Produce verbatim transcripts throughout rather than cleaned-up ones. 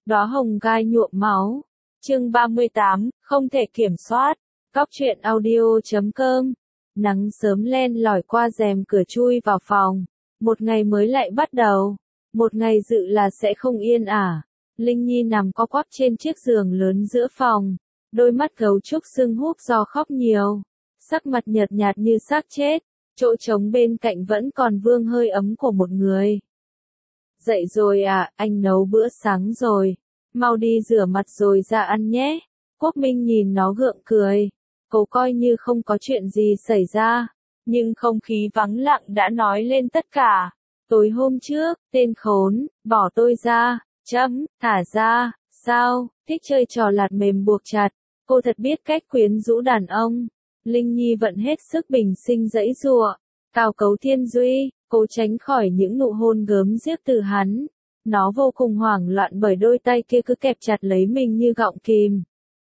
Đóa hồng gai nhuộm máu. Chương ba mươi tám, không thể kiểm soát. Cóc truyện audio chấm com. Nắng sớm len lỏi qua rèm cửa chui vào phòng. Một ngày mới lại bắt đầu. Một ngày dự là sẽ không yên ả. Linh Nhi nằm co quắp trên chiếc giường lớn giữa phòng. Đôi mắt gấu trúc sưng húp do khóc nhiều. Sắc mặt nhợt nhạt như xác chết. Chỗ trống bên cạnh vẫn còn vương hơi ấm của một người. Dậy rồi à, anh nấu bữa sáng rồi. Mau đi rửa mặt rồi ra ăn nhé. Quốc Minh nhìn nó gượng cười. Cô coi như không có chuyện gì xảy ra. Nhưng không khí vắng lặng đã nói lên tất cả. Tối hôm trước, tên khốn, bỏ tôi ra, chấm, thả ra, sao, thích chơi trò lạt mềm buộc chặt. Cô thật biết cách quyến rũ đàn ông. Linh Nhi vận hết sức bình sinh giãy giụa. Cào cấu Thiên Duy, cố tránh khỏi những nụ hôn gớm ghiếc từ hắn. Nó vô cùng hoảng loạn bởi đôi tay kia cứ kẹp chặt lấy mình như gọng kìm.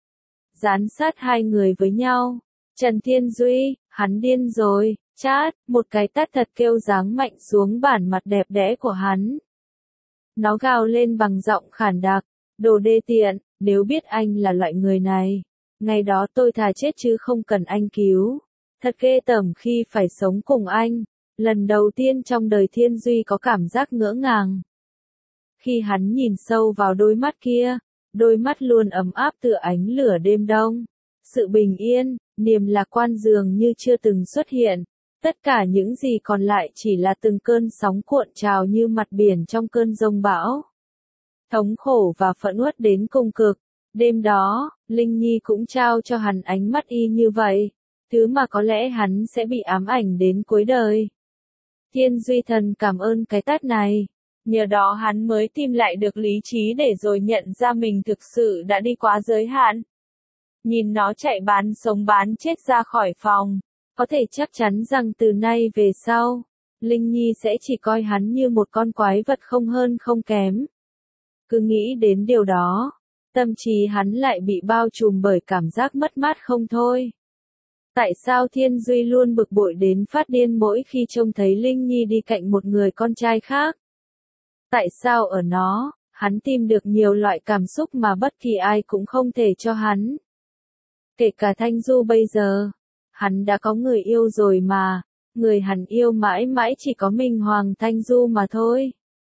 Dán sát hai người với nhau. Trần Thiên Duy, hắn điên rồi, chát, một cái tát thật kêu giáng mạnh xuống bản mặt đẹp đẽ của hắn. Nó gào lên bằng giọng khản đặc, đồ đê tiện, nếu biết anh là loại người này. Ngày đó tôi thà chết chứ không cần anh cứu. Thật ghê tởm khi phải sống cùng anh. Lần đầu tiên trong đời Thiên Duy có cảm giác ngỡ ngàng. Khi hắn nhìn sâu vào đôi mắt kia, đôi mắt luôn ấm áp tựa ánh lửa đêm đông. Sự bình yên, niềm lạc quan dường như chưa từng xuất hiện. Tất cả những gì còn lại chỉ là từng cơn sóng cuộn trào như mặt biển trong cơn giông bão. Thống khổ và phẫn uất đến cùng cực. Đêm đó, Linh Nhi cũng trao cho hắn ánh mắt y như vậy. Thứ mà có lẽ hắn sẽ bị ám ảnh đến cuối đời. Thiên Duy thần cảm ơn cái tát này. Nhờ đó hắn mới tìm lại được lý trí để rồi nhận ra mình thực sự đã đi quá giới hạn. Nhìn nó chạy bán sống bán chết ra khỏi phòng. Có thể chắc chắn rằng từ nay về sau, Linh Nhi sẽ chỉ coi hắn như một con quái vật không hơn không kém. Cứ nghĩ đến điều đó, tâm trí hắn lại bị bao trùm bởi cảm giác mất mát không thôi. Tại sao Thiên Duy luôn bực bội đến phát điên mỗi khi trông thấy Linh Nhi đi cạnh một người con trai khác? Tại sao ở nó, hắn tìm được nhiều loại cảm xúc mà bất kỳ ai cũng không thể cho hắn? Kể cả Thanh Du bây giờ, hắn đã có người yêu rồi mà, người hắn yêu mãi mãi chỉ có mình Hoàng Thanh Du mà thôi.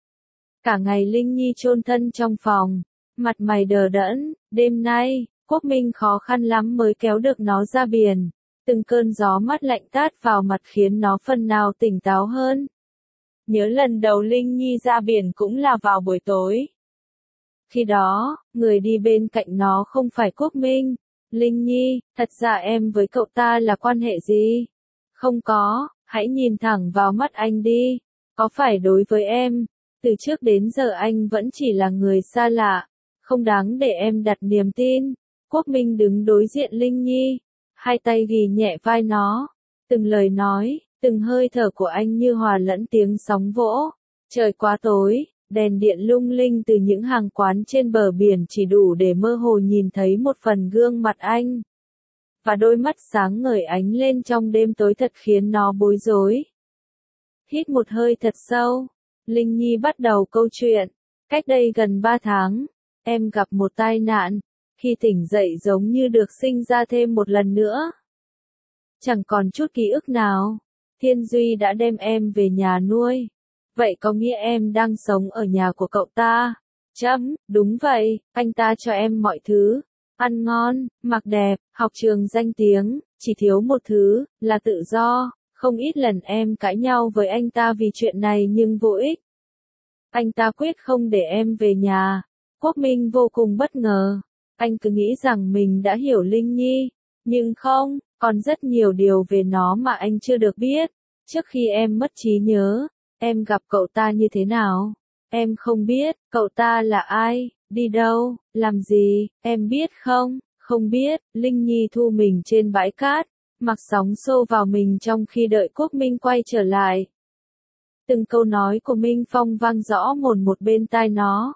Cả ngày Linh Nhi chôn thân trong phòng, mặt mày đờ đẫn, đêm nay, Quốc Minh khó khăn lắm mới kéo được nó ra biển. Từng cơn gió mát lạnh tát vào mặt khiến nó phần nào tỉnh táo hơn. Nhớ lần đầu Linh Nhi ra biển cũng là vào buổi tối. Khi đó, người đi bên cạnh nó không phải Quốc Minh. Linh Nhi, thật ra em với cậu ta là quan hệ gì? Không có, hãy nhìn thẳng vào mắt anh đi. Có phải đối với em, từ trước đến giờ anh vẫn chỉ là người xa lạ, không đáng để em đặt niềm tin. Quốc Minh đứng đối diện Linh Nhi. Hai tay ghì nhẹ vai nó. Từng lời nói, từng hơi thở của anh như hòa lẫn tiếng sóng vỗ. Trời quá tối, đèn điện lung linh từ những hàng quán trên bờ biển chỉ đủ để mơ hồ nhìn thấy một phần gương mặt anh. Và đôi mắt sáng ngời ánh lên trong đêm tối thật khiến nó bối rối. Hít một hơi thật sâu, Linh Nhi bắt đầu câu chuyện. Cách đây gần ba tháng, em gặp một tai nạn. Khi tỉnh dậy giống như được sinh ra thêm một lần nữa. Chẳng còn chút ký ức nào. Thiên Duy đã đem em về nhà nuôi. Vậy có nghĩa em đang sống ở nhà của cậu ta? Chấm, đúng vậy, anh ta cho em mọi thứ. Ăn ngon, mặc đẹp, học trường danh tiếng, chỉ thiếu một thứ, là tự do. Không ít lần em cãi nhau với anh ta vì chuyện này nhưng vô ích. Anh ta quyết không để em về nhà. Quốc Minh vô cùng bất ngờ. Anh cứ nghĩ rằng mình đã hiểu Linh Nhi, nhưng không, còn rất nhiều điều về nó mà anh chưa được biết. Trước khi em mất trí nhớ, em gặp cậu ta như thế nào? Em không biết, cậu ta là ai, đi đâu, làm gì, em biết không? Không biết, Linh Nhi thu mình trên bãi cát, mặc sóng xô vào mình trong khi đợi Quốc Minh quay trở lại. Từng câu nói của Minh Phong vang rõ mồn một bên tai nó.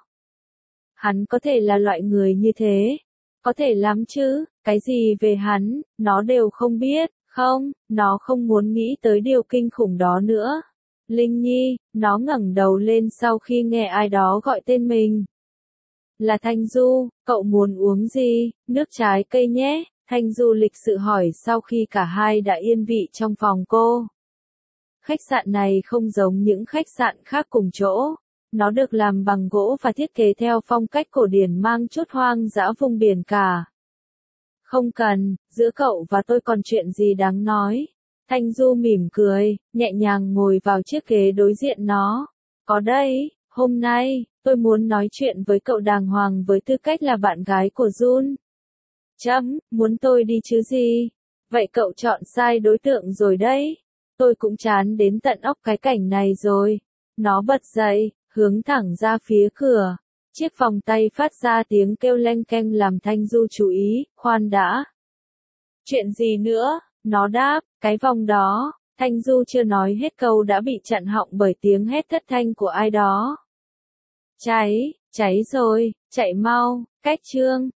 Hắn có thể là loại người như thế. Có thể lắm chứ, cái gì về hắn, nó đều không biết, không, nó không muốn nghĩ tới điều kinh khủng đó nữa. Linh Nhi, nó ngẩng đầu lên sau khi nghe ai đó gọi tên mình. Là Thanh Du, cậu muốn uống gì, nước trái cây nhé, Thanh Du lịch sự hỏi sau khi cả hai đã yên vị trong phòng cô. Khách sạn này không giống những khách sạn khác cùng chỗ. Nó được làm bằng gỗ và thiết kế theo phong cách cổ điển mang chút hoang dã vùng biển cả. Không cần, giữa cậu và tôi còn chuyện gì đáng nói. Thanh Du mỉm cười, nhẹ nhàng ngồi vào chiếc ghế đối diện nó. Có đây, hôm nay, tôi muốn nói chuyện với cậu đàng hoàng với tư cách là bạn gái của Jun. Chấm, muốn tôi đi chứ gì? Vậy cậu chọn sai đối tượng rồi đấy. Tôi cũng chán đến tận óc cái cảnh này rồi. Nó bật dậy, hướng thẳng ra phía cửa. Chiếc vòng tay phát ra tiếng kêu leng keng làm Thanh Du chú ý, khoan đã. Chuyện gì nữa? Nó đáp, cái vòng đó. Thanh Du chưa nói hết câu đã bị chặn họng bởi tiếng hét thất thanh của ai đó. Cháy, cháy rồi, chạy mau, cách chương.